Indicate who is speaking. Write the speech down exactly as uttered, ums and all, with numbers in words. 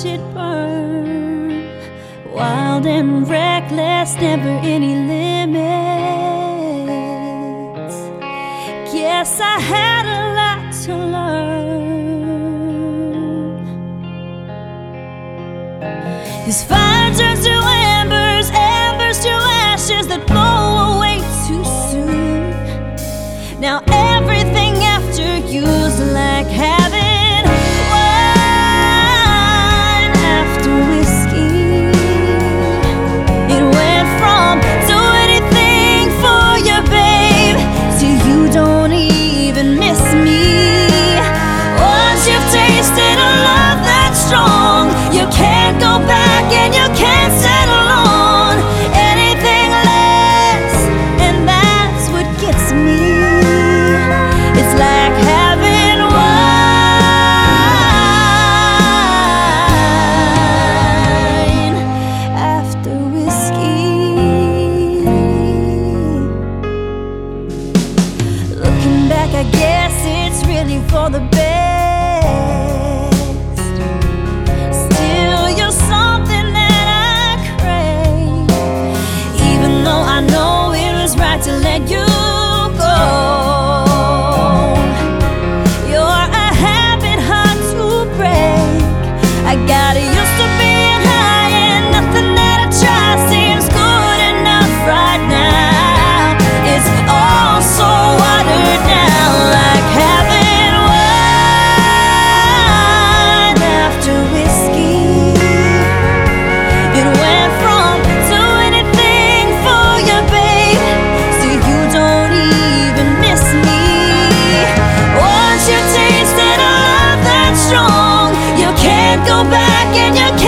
Speaker 1: it burn. Wild and reckless, never any limits. Guess I had a lot to learn. This fire turns to embers, embers to ashes that blow away too soon. Now everything after you's like having wine after whiskey. It went from do anything for you, babe, to you don't even miss me. Once you've tasted a love that's strong, you can't go back and you can't settle on anything less, and that's what gets me. It's like having wine after whiskey. Looking back, I guess it's really for the best. Still, you're something that I crave, even though I know it was right to let you go. You're a habit hard to break. I got used to being high and nothing that I try seems good enough right now. It's all so watered down, like having wine after whiskey. It went from do anything for you, babe, so you don't even miss me. Once you tasted a love that's strong, you can't go back and you can't